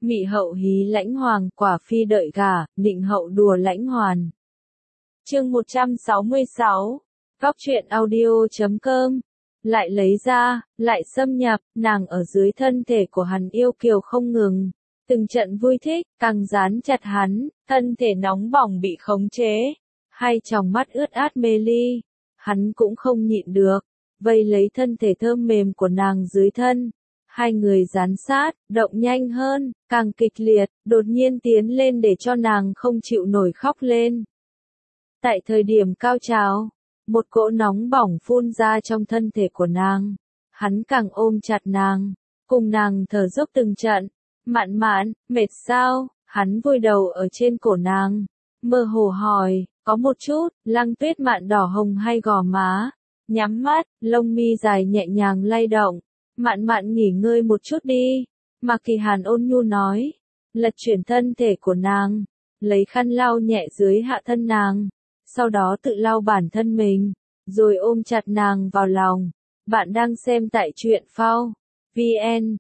Mị hậu hí lãnh hoàng, quả phi đợi gả, nịnh hậu đùa lãnh hoàn. Chương 166, Góc truyện audio.com. Lại lấy ra, lại xâm nhập, nàng ở dưới thân thể của hắn yêu kiều không ngừng. Từng trận vui thích, càng dán chặt hắn, thân thể nóng bỏng bị khống chế. Hai tròng mắt ướt át mê ly. Hắn cũng không nhịn được, vây lấy thân thể thơm mềm của nàng dưới thân. Hai người dán sát, động nhanh hơn, càng kịch liệt, đột nhiên tiến lên để cho nàng không chịu nổi khóc lên. Tại thời điểm cao trào, một cỗ nóng bỏng phun ra trong thân thể của nàng. Hắn càng ôm chặt nàng, cùng nàng thở dốc từng trận. Mạn mạn, mệt sao? Hắn vùi đầu ở trên cổ nàng, mơ hồ hỏi, có một chút. Lăng Tuyết Mạn đỏ hồng hay gò má, nhắm mắt, lông mi dài nhẹ nhàng lay động. Mạn mạn nghỉ ngơi một chút đi. Mạc Kỳ Hàn ôn nhu nói, lật chuyển thân thể của nàng, lấy khăn lau nhẹ dưới hạ thân nàng, sau đó tự lau bản thân mình, rồi ôm chặt nàng vào lòng. Bạn đang xem tại truyện phao VN,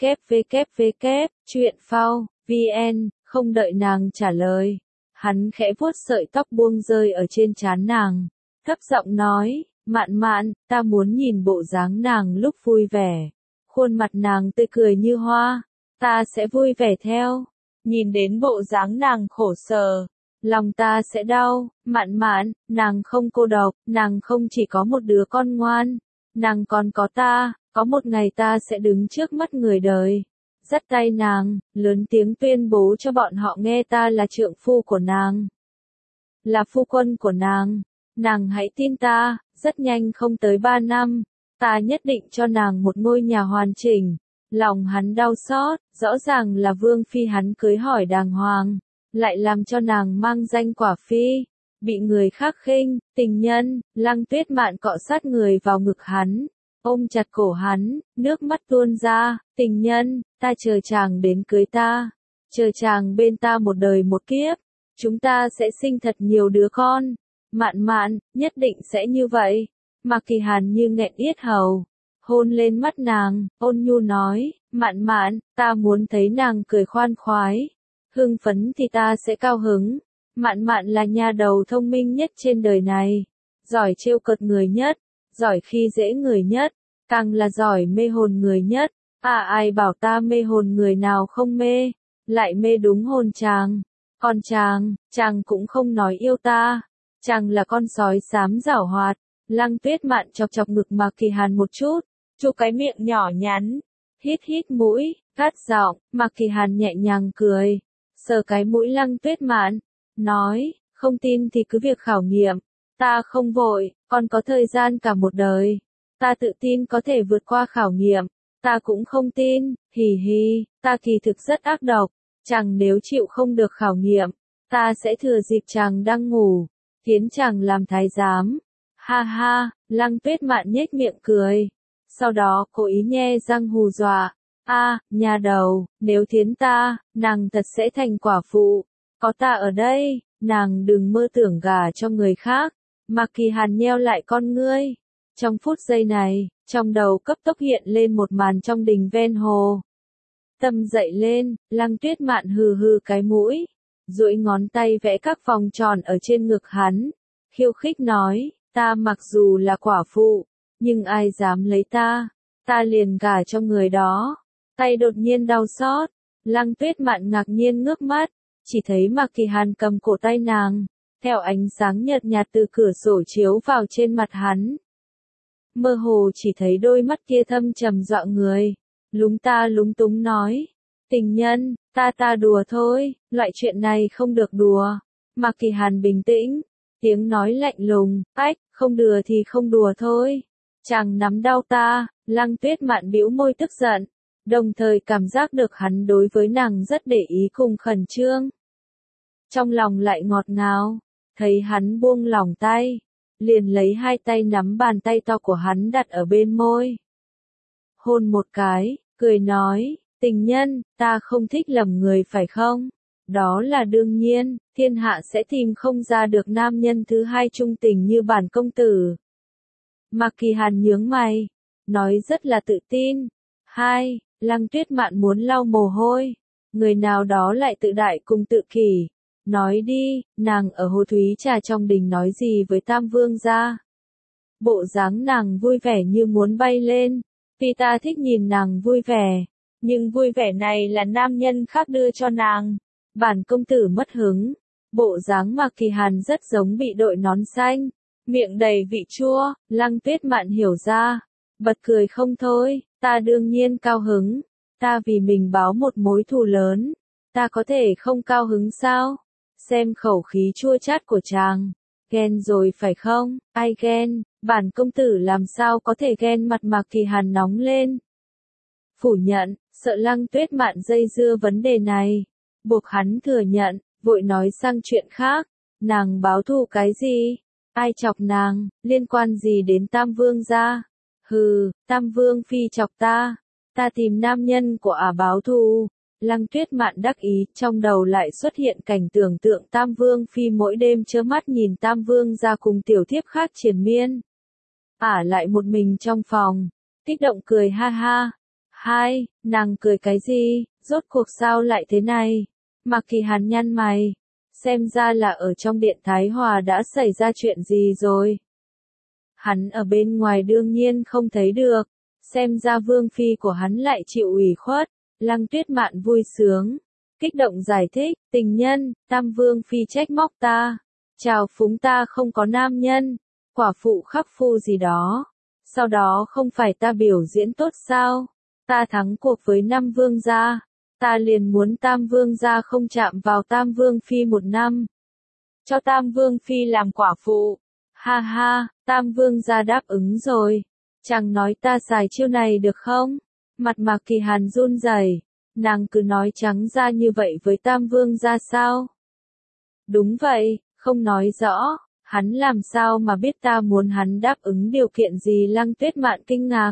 www, truyện phao VN, không đợi nàng trả lời. Hắn khẽ vuốt sợi tóc buông rơi ở trên trán nàng, thấp giọng nói, mạn mạn, ta muốn nhìn bộ dáng nàng lúc vui vẻ. Khuôn mặt nàng tươi cười như hoa, ta sẽ vui vẻ theo. Nhìn đến bộ dáng nàng khổ sở, lòng ta sẽ đau. Mạn mạn, nàng không cô độc, nàng không chỉ có một đứa con ngoan, nàng còn có ta, có một ngày ta sẽ đứng trước mắt người đời. Dắt tay nàng, lớn tiếng tuyên bố cho bọn họ nghe ta là trượng phu của nàng, là phu quân của nàng. Nàng hãy tin ta, rất nhanh không tới 3 năm, ta nhất định cho nàng một ngôi nhà hoàn chỉnh. Lòng hắn đau xót, rõ ràng là vương phi hắn cưới hỏi đàng hoàng, lại làm cho nàng mang danh quả phi, bị người khác khinh. Tình nhân, Lăng Tuyết Mạn cọ sát người vào ngực hắn, ôm chặt cổ hắn, nước mắt tuôn ra. Tình nhân, ta chờ chàng đến cưới ta, chờ chàng bên ta một đời một kiếp, chúng ta sẽ sinh thật nhiều đứa con. Mạn mạn, nhất định sẽ như vậy. Mạc Kỳ Hàn như nghẹn yết hầu, hôn lên mắt nàng, ôn nhu nói, mạn mạn, ta muốn thấy nàng cười khoan khoái, hưng phấn thì ta sẽ cao hứng. Mạn mạn là nha đầu thông minh nhất trên đời này, giỏi trêu cợt người nhất, giỏi khi dễ người nhất, càng là giỏi mê hồn người nhất. Ai bảo ta mê hồn người nào không mê, lại mê đúng hồn chàng. Còn chàng cũng không nói yêu ta, chàng là con sói xám giảo hoạt. Lăng Tuyết Mạn chọc chọc ngực Mạc Kỳ Hàn một chút, chu cái miệng nhỏ nhắn, hít hít mũi, cắt giọng. Mạc Kỳ Hàn nhẹ nhàng cười, sờ cái mũi Lăng Tuyết Mạn, nói, không tin thì cứ việc khảo nghiệm, ta không vội, còn có thời gian cả một đời, ta tự tin có thể vượt qua khảo nghiệm. Ta cũng không tin, hì hì, ta kỳ thực rất ác độc, chàng nếu chịu không được khảo nghiệm, ta sẽ thừa dịp chàng đang ngủ, khiến chàng làm thái giám. Ha ha, Lăng Tuyết Mạn nhếch miệng cười, sau đó cố ý nhe răng hù dọa. Nhà đầu, nếu thiến ta, nàng thật sẽ thành quả phụ, có ta ở đây, nàng đừng mơ tưởng gả cho người khác. Mạc Kỳ Hàn nheo lại con ngươi. Trong phút giây này, trong đầu cấp tốc hiện lên một màn trong đình ven hồ. Tâm dậy lên, Lăng Tuyết Mạn hừ hừ cái mũi, duỗi ngón tay vẽ các vòng tròn ở trên ngực hắn, khiêu khích nói, ta mặc dù là quả phụ, nhưng ai dám lấy ta liền gả cho người đó. Tay đột nhiên đau xót, Lăng Tuyết Mạn ngạc nhiên ngước mắt, chỉ thấy Mạc Kỳ Hàn cầm cổ tay nàng, theo ánh sáng nhợt nhạt từ cửa sổ chiếu vào trên mặt hắn. Mơ hồ chỉ thấy đôi mắt kia thâm trầm dọa người, lúng ta lúng túng nói, tình nhân, ta đùa thôi, loại chuyện này không được đùa. Mạc Kỳ Hàn bình tĩnh, tiếng nói lạnh lùng, không đùa thì không đùa thôi. Chàng nắm đau ta. Lăng Tuyết Mạn bĩu môi tức giận, đồng thời cảm giác được hắn đối với nàng rất để ý cùng khẩn trương. Trong lòng lại ngọt ngào, thấy hắn buông lỏng tay, liền lấy hai tay nắm bàn tay to của hắn đặt ở bên môi. Hôn một cái, cười nói, tình nhân, ta không thích lầm người phải không? Đó là đương nhiên, thiên hạ sẽ tìm không ra được nam nhân thứ hai trung tình như bản công tử. Mạc Kỳ Hàn nhướng mày, nói rất là tự tin. Lăng Tuyết Mạn muốn lau mồ hôi, Người nào đó lại tự đại cùng tự kỷ. Nói đi, nàng ở Hồ Thúy Trà trong đình nói gì với Tam Vương gia? Bộ dáng nàng vui vẻ như muốn bay lên. Vì ta thích nhìn nàng vui vẻ. Nhưng vui vẻ này là nam nhân khác đưa cho nàng. Bản công tử mất hứng. Bộ dáng Mạc Kỳ Hàn rất giống bị đội nón xanh. Miệng đầy vị chua, Lăng Tuyết Mạn hiểu ra. Bật cười không thôi, ta đương nhiên cao hứng. Ta vì mình báo một mối thù lớn. Ta có thể không cao hứng sao? Xem khẩu khí chua chát của chàng. Ghen rồi phải không? Ai ghen? Bản công tử làm sao có thể ghen? Mặt Mạc Kỳ Hàn nóng lên. Phủ nhận, sợ Lăng Tuyết Mạn dây dưa vấn đề này. Buộc hắn thừa nhận, vội nói sang chuyện khác. Nàng báo thù cái gì? Ai chọc nàng, liên quan gì đến Tam Vương gia? Hừ, Tam Vương phi chọc ta. Ta tìm nam nhân của ả báo thù. Lăng Tuyết Mạn đắc ý, trong đầu lại xuất hiện cảnh tưởng tượng Tam Vương phi mỗi đêm chớ mắt nhìn Tam Vương gia cùng tiểu thiếp khác triền miên. Ả lại một mình trong phòng, kích động cười ha ha. Hai, nàng cười cái gì, rốt cuộc sao lại thế này? Mạc Kỳ Hàn nhăn mày, xem ra là ở trong điện Thái Hòa đã xảy ra chuyện gì rồi. Hắn ở bên ngoài đương nhiên không thấy được, xem ra vương phi của hắn lại chịu ủy khuất. Lăng Tuyết Mạn vui sướng, kích động giải thích, tình nhân, Tam Vương phi trách móc ta, chào phúng ta không có nam nhân, quả phụ khắc phu gì đó. Sau đó không phải ta biểu diễn tốt sao? Ta thắng cuộc với Nam Vương gia, ta liền muốn Tam Vương gia không chạm vào Tam Vương phi một năm. Cho Tam Vương phi làm quả phụ. Ha ha, Tam Vương gia đáp ứng rồi. Chàng nói ta xài chiêu này được không? Mặt Mạc Kỳ Hàn run rẩy, nàng cứ nói trắng ra như vậy với Tam Vương gia sao? Đúng vậy, không nói rõ, hắn làm sao mà biết ta muốn hắn đáp ứng điều kiện gì? Lăng Tuyết Mạn kinh ngạc.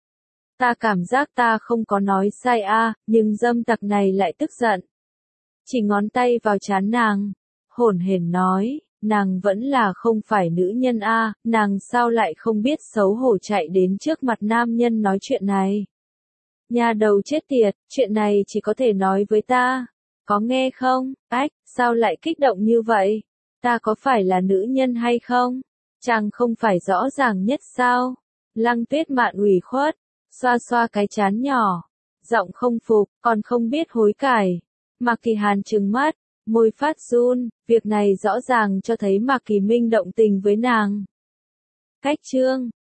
Ta cảm giác ta không có nói sai a, nhưng dâm tặc này lại tức giận. Chỉ ngón tay vào trán nàng, hổn hển nói, nàng vẫn là không phải nữ nhân a, nàng sao lại không biết xấu hổ chạy đến trước mặt nam nhân nói chuyện này. Nhà đầu chết tiệt, chuyện này chỉ có thể nói với ta. Có nghe không? Ách, sao lại kích động như vậy? Ta có phải là nữ nhân hay không? Chàng không phải rõ ràng nhất sao? Lăng Tuyết Mạn ủy khuất, xoa xoa cái trán nhỏ. Giọng không phục, còn không biết hối cải. Mạc Kỳ Hàn trừng mắt, môi phát run, việc này rõ ràng cho thấy Mạc Kỳ Minh động tình với nàng. Cách chương